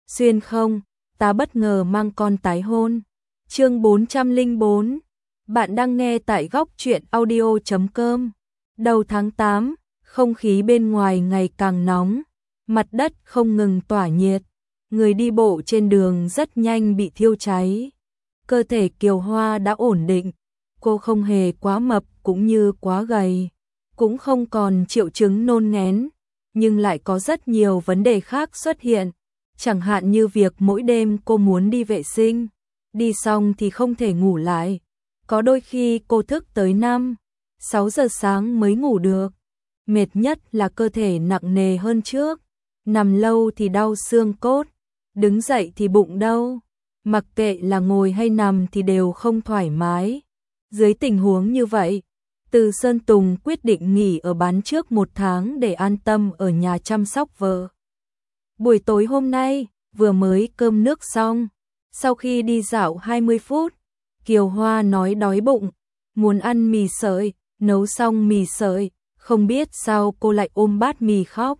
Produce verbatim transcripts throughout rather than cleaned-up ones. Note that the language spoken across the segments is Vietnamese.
xuyên không, ta bất ngờ mang con tái hôn. Chương bốn trăm lẻ bốn. Bạn đang nghe tại góc truyện audio chấm com. Đầu tháng tám, không khí bên ngoài ngày càng nóng, mặt đất không ngừng tỏa nhiệt, người đi bộ trên đường rất nhanh bị thiêu cháy. Cơ thể Kiều Hoa đã ổn định, cô không hề quá mập cũng như quá gầy, cũng không còn triệu chứng nôn nghén, nhưng lại có rất nhiều vấn đề khác xuất hiện, chẳng hạn như việc mỗi đêm cô muốn đi vệ sinh, đi xong thì không thể ngủ lại. Có đôi khi cô thức tới năm, sáu giờ sáng mới ngủ được. Mệt nhất là cơ thể nặng nề hơn trước, nằm lâu thì đau xương cốt, đứng dậy thì bụng đau, mặc kệ là ngồi hay nằm thì đều không thoải mái. Dưới tình huống như vậy, Từ Sơn Tùng quyết định nghỉ ở bán trước một tháng để an tâm ở nhà chăm sóc vợ. Buổi tối hôm nay, vừa mới cơm nước xong, sau khi đi dạo hai mươi phút, Kiều Hoa nói đói bụng, muốn ăn mì sợi, nấu xong mì sợi, không biết sao cô lại ôm bát mì khóc,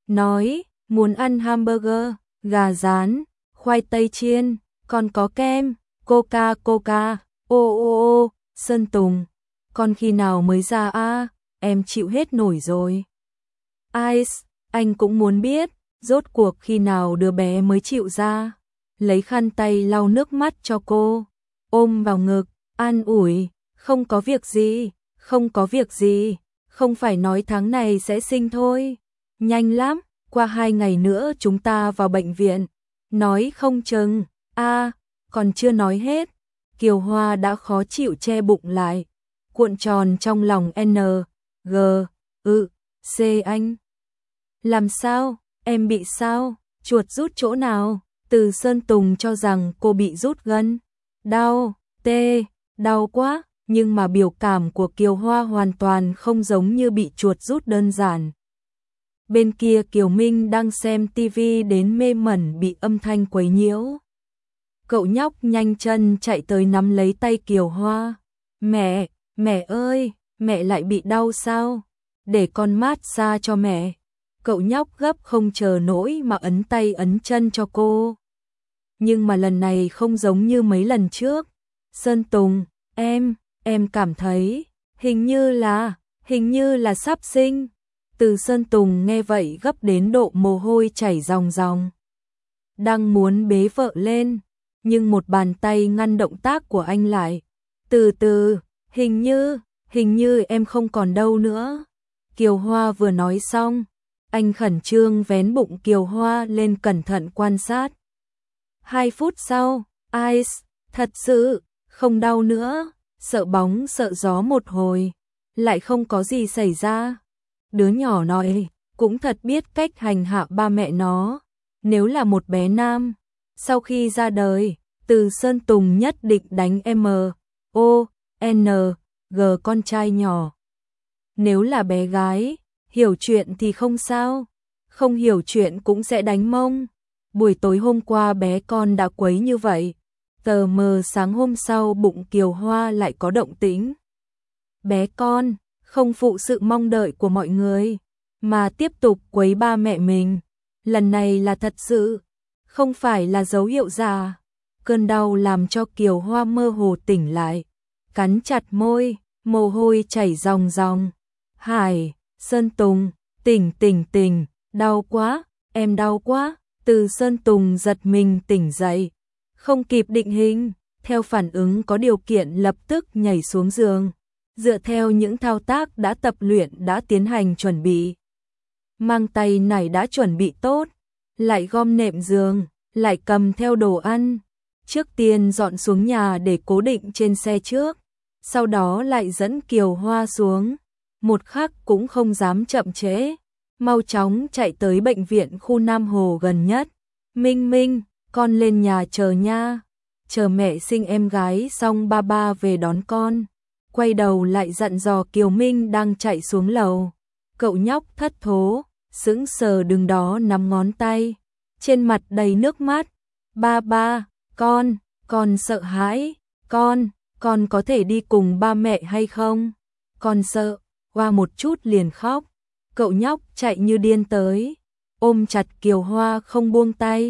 nói muốn ăn hamburger, gà rán, khoai tây chiên, còn có kem, coca coca, ô ô ô, Sơn Tùng, con khi nào mới ra a, em chịu hết nổi rồi. Ice, anh cũng muốn biết, rốt cuộc khi nào đứa bé mới chịu ra. Lấy khăn tay lau nước mắt cho cô, ôm vào ngực, an ủi, không có việc gì, không có việc gì, không phải nói tháng này sẽ sinh thôi, nhanh lắm, qua hai ngày nữa chúng ta vào bệnh viện, nói không chừng, a, còn chưa nói hết, Kiều Hoa đã khó chịu che bụng lại, cuộn tròn trong lòng N, G, ư, C anh. Làm sao, em bị sao, chuột rút chỗ nào? Từ Sơn Tùng cho rằng cô bị rút gân, đau, tê, đau quá, nhưng mà biểu cảm của Kiều Hoa hoàn toàn không giống như bị chuột rút đơn giản. Bên kia Kiều Minh đang xem tivi đến mê mẩn bị âm thanh quấy nhiễu. Cậu nhóc nhanh chân chạy tới nắm lấy tay Kiều Hoa. Mẹ, mẹ ơi, mẹ lại bị đau sao? Để con mát xa cho mẹ. Cậu nhóc gấp không chờ nổi mà ấn tay ấn chân cho cô. Nhưng mà lần này không giống như mấy lần trước. Sơn Tùng, em, em cảm thấy, hình như là, hình như là sắp sinh. Từ Sơn Tùng nghe vậy gấp đến độ mồ hôi chảy ròng ròng. Đang muốn bế vợ lên, nhưng một bàn tay ngăn động tác của anh lại. Từ từ, hình như, hình như em không còn đâu nữa. Kiều Hoa vừa nói xong, anh khẩn trương vén bụng Kiều Hoa lên cẩn thận quan sát. Hai phút sau, Ice, thật sự, không đau nữa, sợ bóng sợ gió một hồi, lại không có gì xảy ra. Đứa nhỏ nói, cũng thật biết cách hành hạ ba mẹ nó. Nếu là một bé nam, sau khi ra đời, Từ Sơn Tùng nhất định đánh M, O, N, G con trai nhỏ. Nếu là bé gái, hiểu chuyện thì không sao, không hiểu chuyện cũng sẽ đánh mông. Buổi tối hôm qua bé con đã quấy như vậy, tờ mờ sáng hôm sau bụng Kiều Hoa lại có động tĩnh. Bé con, không phụ sự mong đợi của mọi người, mà tiếp tục quấy ba mẹ mình. Lần này là thật sự, không phải là dấu hiệu giả. Cơn đau làm cho Kiều Hoa mơ hồ tỉnh lại, cắn chặt môi, mồ hôi chảy ròng ròng. Hải, Sơn Tùng, tỉnh tỉnh tỉnh, đau quá, em đau quá. Từ Sơn Tùng giật mình tỉnh dậy, không kịp định hình, theo phản ứng có điều kiện lập tức nhảy xuống giường, dựa theo những thao tác đã tập luyện đã tiến hành chuẩn bị. Mang tay nải đã chuẩn bị tốt, lại gom nệm giường, lại cầm theo đồ ăn. Trước tiên dọn xuống nhà để cố định trên xe trước, sau đó lại dẫn Kiều Hoa xuống. Một khắc cũng không dám chậm trễ, mau chóng chạy tới bệnh viện khu Nam Hồ gần nhất. Minh Minh, con lên nhà chờ nha, chờ mẹ sinh em gái xong ba ba về đón con. Quay đầu lại dặn dò Kiều Minh đang chạy xuống lầu. Cậu nhóc thất thố, sững sờ đứng đó nắm ngón tay, trên mặt đầy nước mắt. Ba ba, con, con sợ hãi, con, con có thể đi cùng ba mẹ hay không? Con sợ. Hoa một chút liền khóc, cậu nhóc chạy như điên tới, ôm chặt Kiều Hoa không buông tay,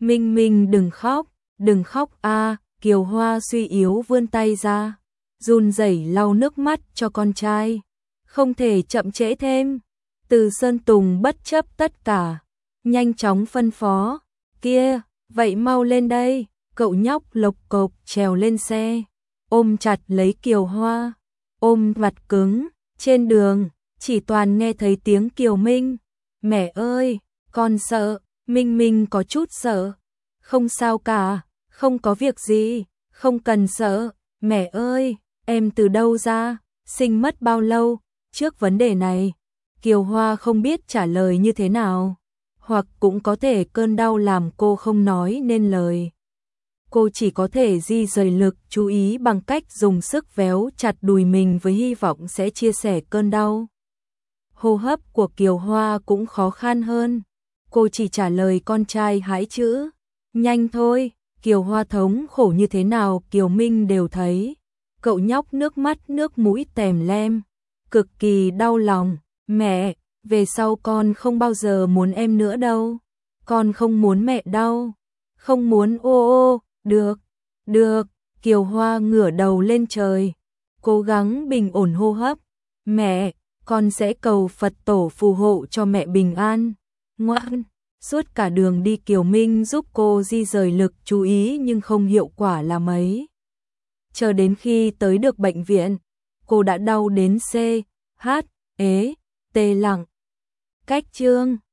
Minh Minh đừng khóc, đừng khóc a. Kiều Hoa suy yếu vươn tay ra, run rẩy lau nước mắt cho con trai. Không thể chậm trễ thêm. Từ Sơn Tùng bất chấp tất cả, nhanh chóng phân phó, kia, vậy mau lên đây. Cậu nhóc lộc cộc trèo lên xe, ôm chặt lấy Kiều Hoa, ôm mặt cứng. Trên đường, chỉ toàn nghe thấy tiếng Kiều Minh. Mẹ ơi, con sợ. Minh Minh có chút sợ. Không sao cả, không có việc gì, không cần sợ. Mẹ ơi, em từ đâu ra, sinh mất bao lâu? Trước vấn đề này, Kiều Hoa không biết trả lời như thế nào, hoặc cũng có thể cơn đau làm cô không nói nên lời. Cô chỉ có thể di rời lực chú ý bằng cách dùng sức véo chặt đùi mình với hy vọng sẽ chia sẻ cơn đau. Hô hấp của Kiều Hoa cũng khó khăn hơn. Cô chỉ trả lời con trai hãi chữ, nhanh thôi. Kiều Hoa thống khổ như thế nào Kiều Minh đều thấy. Cậu nhóc nước mắt nước mũi tèm lem, cực kỳ đau lòng. Mẹ, về sau con không bao giờ muốn em nữa đâu. Con không muốn mẹ đau. Không muốn ô ô, được, được. Kiều Hoa ngửa đầu lên trời, cố gắng bình ổn hô hấp. Mẹ, con sẽ cầu Phật tổ phù hộ cho mẹ bình an. Ngoan. Suốt cả đường đi Kiều Minh giúp cô di rời lực chú ý nhưng không hiệu quả là mấy. Chờ đến khi tới được bệnh viện, cô đã đau đến C, H, ế, tê lặng. Cách chương